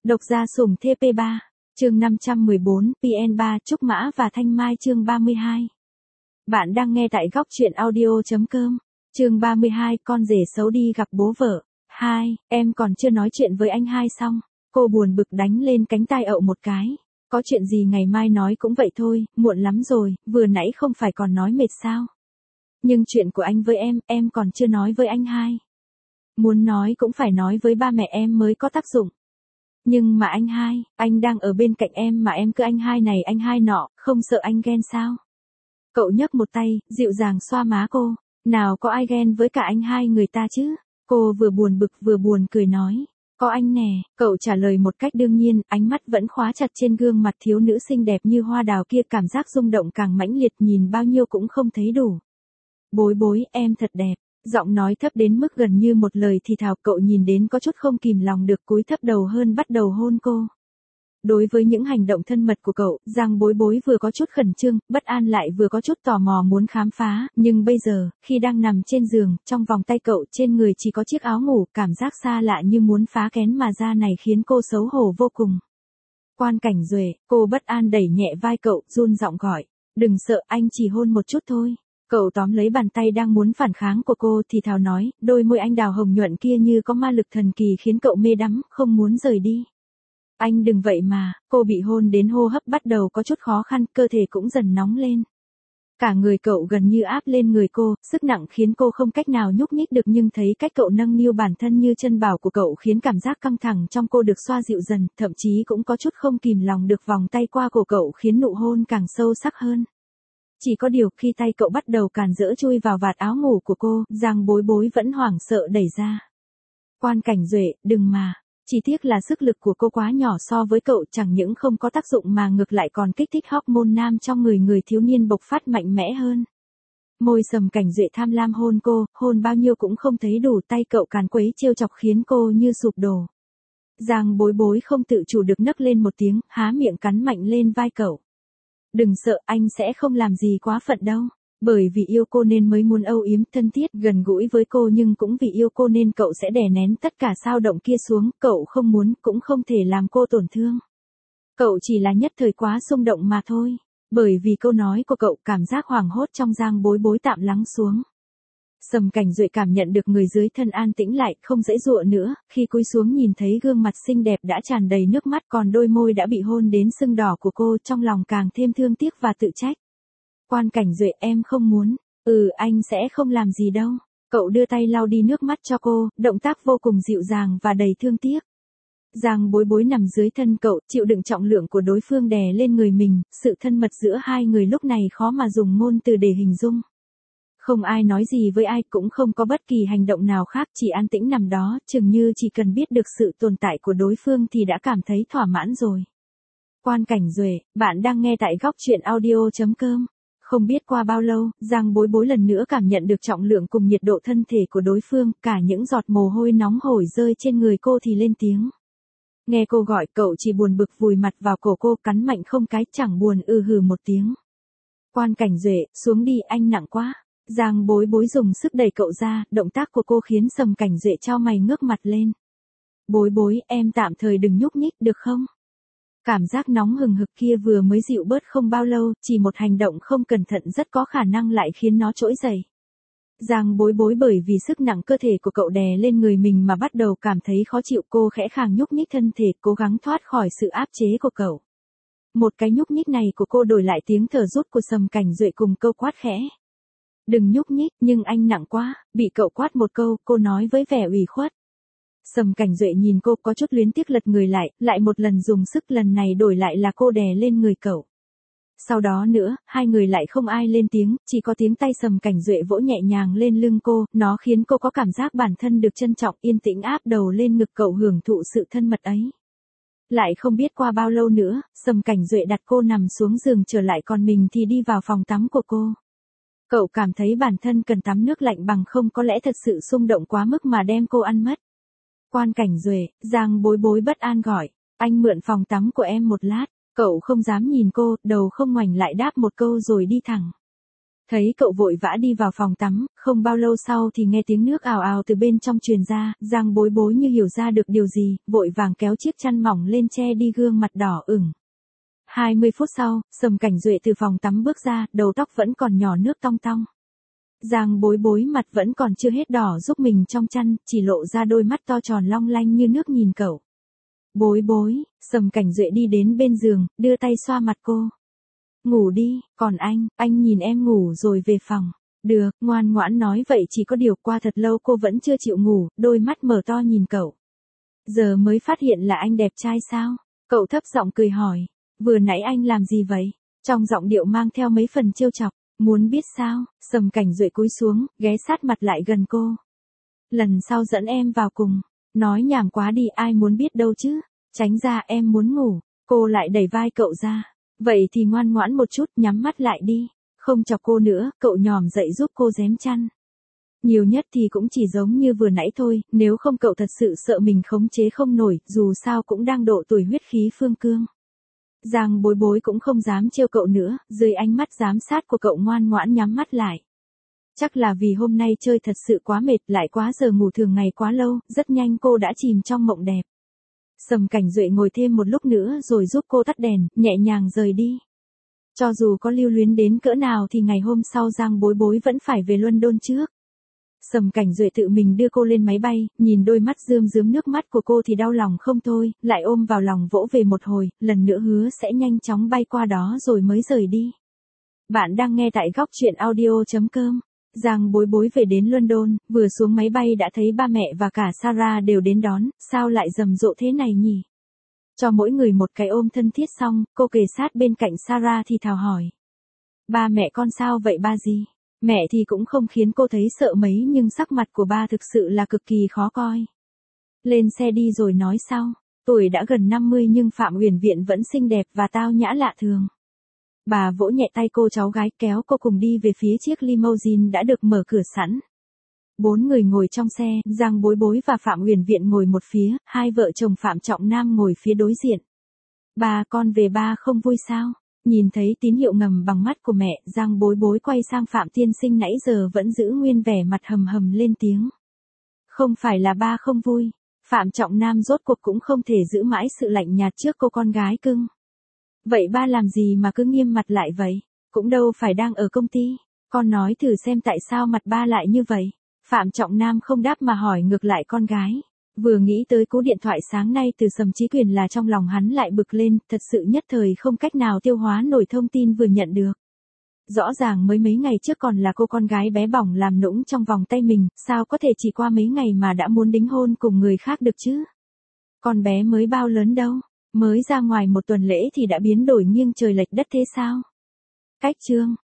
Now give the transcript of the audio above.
Độc gia sủng TP3, chương 514, PN3 Trúc Mã và Thanh Mai chương 32. Bạn đang nghe tại góc truyện audio.com, chương 32 con rể xấu đi gặp bố vợ. 2, em còn chưa nói chuyện với anh hai xong. Cô buồn bực đánh lên cánh tai ậu một cái. Có chuyện gì ngày mai nói cũng vậy thôi, muộn lắm rồi, vừa nãy không phải còn nói mệt sao. Nhưng chuyện của anh với em còn chưa nói với anh hai. Muốn nói cũng phải nói với ba mẹ em mới có tác dụng. Nhưng mà anh hai, anh đang ở bên cạnh em mà em cứ anh hai này anh hai nọ, không sợ anh ghen sao? Cậu nhấc một tay, dịu dàng xoa má cô. Nào có ai ghen với cả anh hai người ta chứ? Cô vừa buồn bực vừa buồn cười nói. Có anh nè, cậu trả lời một cách đương nhiên, ánh mắt vẫn khóa chặt trên gương mặt thiếu nữ xinh đẹp như hoa đào kia, cảm giác rung động càng mãnh liệt, nhìn bao nhiêu cũng không thấy đủ. Bối bối, em thật đẹp. Giọng nói thấp đến mức gần như một lời thì thào, cậu nhìn đến có chút không kìm lòng được, cúi thấp đầu hơn bắt đầu hôn cô. Đối với những hành động thân mật của cậu, Giang Bối Bối vừa có chút khẩn trương, bất an lại vừa có chút tò mò muốn khám phá, nhưng bây giờ, khi đang nằm trên giường, trong vòng tay cậu trên người chỉ có chiếc áo ngủ, cảm giác xa lạ như muốn phá kén mà ra này khiến cô xấu hổ vô cùng. Quan Cảnh Duệ, cô bất an đẩy nhẹ vai cậu, run giọng gọi, đừng sợ, anh chỉ hôn một chút thôi. Cậu tóm lấy bàn tay đang muốn phản kháng của cô thì thào nói, đôi môi anh đào hồng nhuận kia như có ma lực thần kỳ khiến cậu mê đắm, không muốn rời đi. Anh đừng vậy mà, cô bị hôn đến hô hấp bắt đầu có chút khó khăn, cơ thể cũng dần nóng lên. Cả người cậu gần như áp lên người cô, sức nặng khiến cô không cách nào nhúc nhích được, nhưng thấy cách cậu nâng niu bản thân như chân bảo của cậu khiến cảm giác căng thẳng trong cô được xoa dịu dần, thậm chí cũng có chút không kìm lòng được vòng tay qua cổ cậu khiến nụ hôn càng sâu sắc hơn. Chỉ có điều khi tay cậu bắt đầu càn rỡ chui vào vạt áo ngủ của cô, Giang Bối Bối vẫn hoảng sợ đẩy ra. Quan Cảnh Duệ, đừng mà. Chỉ tiếc là sức lực của cô quá nhỏ so với cậu, chẳng những không có tác dụng mà ngược lại còn kích thích hormone nam trong người thiếu niên bộc phát mạnh mẽ hơn. Môi Sầm Cảnh Duệ tham lam hôn cô, hôn bao nhiêu cũng không thấy đủ, tay cậu càn quấy trêu chọc khiến cô như sụp đổ. Giang Bối Bối không tự chủ được nấc lên một tiếng, há miệng cắn mạnh lên vai cậu. Đừng sợ, anh sẽ không làm gì quá phận đâu. Bởi vì yêu cô nên mới muốn âu yếm thân thiết gần gũi với cô, nhưng cũng vì yêu cô nên cậu sẽ đè nén tất cả dao động kia xuống, cậu không muốn cũng không thể làm cô tổn thương. Cậu chỉ là nhất thời quá xung động mà thôi. Bởi vì câu nói của cậu, cảm giác hoảng hốt trong Giang Bối Bối tạm lắng xuống. Sầm Cảnh Duệ cảm nhận được người dưới thân an tĩnh lại, không giãy giụa nữa, khi cúi xuống nhìn thấy gương mặt xinh đẹp đã tràn đầy nước mắt, còn đôi môi đã bị hôn đến sưng đỏ của cô, trong lòng càng thêm thương tiếc và tự trách. Quan Cảnh Duệ, em không muốn. Anh sẽ không làm gì đâu. Cậu đưa tay lau đi nước mắt cho cô, động tác vô cùng dịu dàng và đầy thương tiếc. Giang Bối Bối nằm dưới thân cậu, chịu đựng trọng lượng của đối phương đè lên người mình, sự thân mật giữa hai người lúc này khó mà dùng ngôn từ để hình dung. Không ai nói gì với ai, cũng không có bất kỳ hành động nào khác, chỉ an tĩnh nằm đó, chừng như chỉ cần biết được sự tồn tại của đối phương thì đã cảm thấy thỏa mãn rồi. Quan Cảnh Duệ, bạn đang nghe tại góc truyện audio.com. Không biết qua bao lâu, Giang Bối Bối lần nữa cảm nhận được trọng lượng cùng nhiệt độ thân thể của đối phương, cả những giọt mồ hôi nóng hổi rơi trên người cô thì lên tiếng. Nghe cô gọi, cậu chỉ buồn bực vùi mặt vào cổ cô, cắn mạnh không cái, chẳng buồn hừ một tiếng. Quan Cảnh Duệ, xuống đi, anh nặng quá. Giang Bối Bối dùng sức đẩy cậu ra, động tác của cô khiến Sầm Cảnh Duệ chau mày ngước mặt lên. Bối Bối, em tạm thời đừng nhúc nhích được không? Cảm giác nóng hừng hực kia vừa mới dịu bớt không bao lâu, chỉ một hành động không cẩn thận rất có khả năng lại khiến nó trỗi dậy. Giang Bối Bối bởi vì sức nặng cơ thể của cậu đè lên người mình mà bắt đầu cảm thấy khó chịu, cô khẽ khàng nhúc nhích thân thể, cố gắng thoát khỏi sự áp chế của cậu. Một cái nhúc nhích này của cô đổi lại tiếng thở rút của Sầm Cảnh Duệ cùng câu quát khẽ. Đừng nhúc nhích, nhưng anh nặng quá, bị cậu quát một câu, cô nói với vẻ ủy khuất. Sầm Cảnh Duệ nhìn cô có chút luyến tiếc lật người lại một lần dùng sức, lần này đổi lại là cô đè lên người cậu. Sau đó nữa, hai người lại không ai lên tiếng, chỉ có tiếng tay Sầm Cảnh Duệ vỗ nhẹ nhàng lên lưng cô, nó khiến cô có cảm giác bản thân được trân trọng, yên tĩnh áp đầu lên ngực cậu hưởng thụ sự thân mật ấy. Lại không biết qua bao lâu nữa, Sầm Cảnh Duệ đặt cô nằm xuống giường trở lại, còn mình thì đi vào phòng tắm của cô. Cậu cảm thấy bản thân cần tắm nước lạnh, bằng không có lẽ thật sự xung động quá mức mà đem cô ăn mất. Quan Cảnh Duệ, Giang Bối Bối bất an gọi, anh mượn phòng tắm của em một lát. Cậu không dám nhìn cô, đầu không ngoảnh lại đáp một câu rồi đi thẳng. Thấy cậu vội vã đi vào phòng tắm, không bao lâu sau thì nghe tiếng nước ào ào từ bên trong truyền ra, Giang Bối Bối như hiểu ra được điều gì, vội vàng kéo chiếc chăn mỏng lên che đi gương mặt đỏ ửng. 20 phút sau, Sầm Cảnh Duệ từ phòng tắm bước ra, đầu tóc vẫn còn nhỏ nước tong tong. Giang Bối Bối mặt vẫn còn chưa hết đỏ giúp mình trong chăn, chỉ lộ ra đôi mắt to tròn long lanh như nước nhìn cậu. Bối Bối, Sầm Cảnh Duệ đi đến bên giường, đưa tay xoa mặt cô. Ngủ đi, còn anh nhìn em ngủ rồi về phòng. Được, ngoan ngoãn nói vậy chỉ có điều qua thật lâu cô vẫn chưa chịu ngủ, đôi mắt mở to nhìn cậu. Giờ mới phát hiện là anh đẹp trai sao? Cậu thấp giọng cười hỏi. Vừa nãy anh làm gì vậy? Trong giọng điệu mang theo mấy phần trêu chọc. Muốn biết sao? Sầm Cảnh Duệ cúi xuống, ghé sát mặt lại gần cô. Lần sau dẫn em vào cùng. Nói nhảm quá đi, ai muốn biết đâu chứ? Tránh ra, em muốn ngủ. Cô lại đẩy vai cậu ra. Vậy thì ngoan ngoãn một chút, nhắm mắt lại đi. Không chọc cô nữa, cậu nhòm dậy giúp cô rém chăn. Nhiều nhất thì cũng chỉ giống như vừa nãy thôi, nếu không cậu thật sự sợ mình khống chế không nổi, dù sao cũng đang độ tuổi huyết khí phương cương. Giang Bối Bối cũng không dám trêu cậu nữa, dưới ánh mắt giám sát của cậu ngoan ngoãn nhắm mắt lại. Chắc là vì hôm nay chơi thật sự quá mệt, lại quá giờ ngủ thường ngày quá lâu, rất nhanh cô đã chìm trong mộng đẹp. Sầm Cảnh Duệ ngồi thêm một lúc nữa rồi giúp cô tắt đèn, nhẹ nhàng rời đi. Cho dù có lưu luyến đến cỡ nào thì ngày hôm sau Giang Bối Bối vẫn phải về London trước. Sầm Cảnh Duệ tự mình đưa cô lên máy bay, nhìn đôi mắt rơm rớm nước mắt của cô thì đau lòng không thôi, lại ôm vào lòng vỗ về một hồi, lần nữa hứa sẽ nhanh chóng bay qua đó rồi mới rời đi. Bạn đang nghe tại góc truyện audio.com. Giang Bối Bối về đến London, vừa xuống máy bay đã thấy ba mẹ và cả Sarah đều đến đón, sao lại rầm rộ thế này nhỉ? Cho mỗi người một cái ôm thân thiết xong, cô kề sát bên cạnh Sarah thì thào hỏi. Ba mẹ con sao vậy ba gì? Mẹ thì cũng không khiến cô thấy sợ mấy nhưng sắc mặt của ba thực sự là cực kỳ khó coi. Lên xe đi rồi nói sau, tuổi đã gần 50 nhưng Phạm Uyển Viện vẫn xinh đẹp và tao nhã lạ thường. Bà vỗ nhẹ tay cô cháu gái kéo cô cùng đi về phía chiếc limousine đã được mở cửa sẵn. 4 người ngồi trong xe, Giang Bối Bối và Phạm Uyển Viện ngồi một phía, hai vợ chồng Phạm Trọng Nam ngồi phía đối diện. Ba con về ba không vui sao? Nhìn thấy tín hiệu ngầm bằng mắt của mẹ, Giang Bối Bối quay sang Phạm Tiên Sinh nãy giờ vẫn giữ nguyên vẻ mặt hầm hầm lên tiếng. Không phải là ba không vui. Phạm Trọng Nam rốt cuộc cũng không thể giữ mãi sự lạnh nhạt trước cô con gái cưng. Vậy ba làm gì mà cứ nghiêm mặt lại vậy? Cũng đâu phải đang ở công ty. Con nói thử xem tại sao mặt ba lại như vậy. Phạm Trọng Nam không đáp mà hỏi ngược lại con gái. Vừa nghĩ tới cú điện thoại sáng nay từ Sầm Chí Quyền là trong lòng hắn lại bực lên, thật sự nhất thời không cách nào tiêu hóa nổi thông tin vừa nhận được. Rõ ràng mới mấy ngày trước còn là cô con gái bé bỏng làm nũng trong vòng tay mình, sao có thể chỉ qua mấy ngày mà đã muốn đính hôn cùng người khác được chứ? Con bé mới bao lớn đâu, mới ra ngoài một tuần lễ thì đã biến đổi nghiêng trời lệch đất thế sao? Cách chương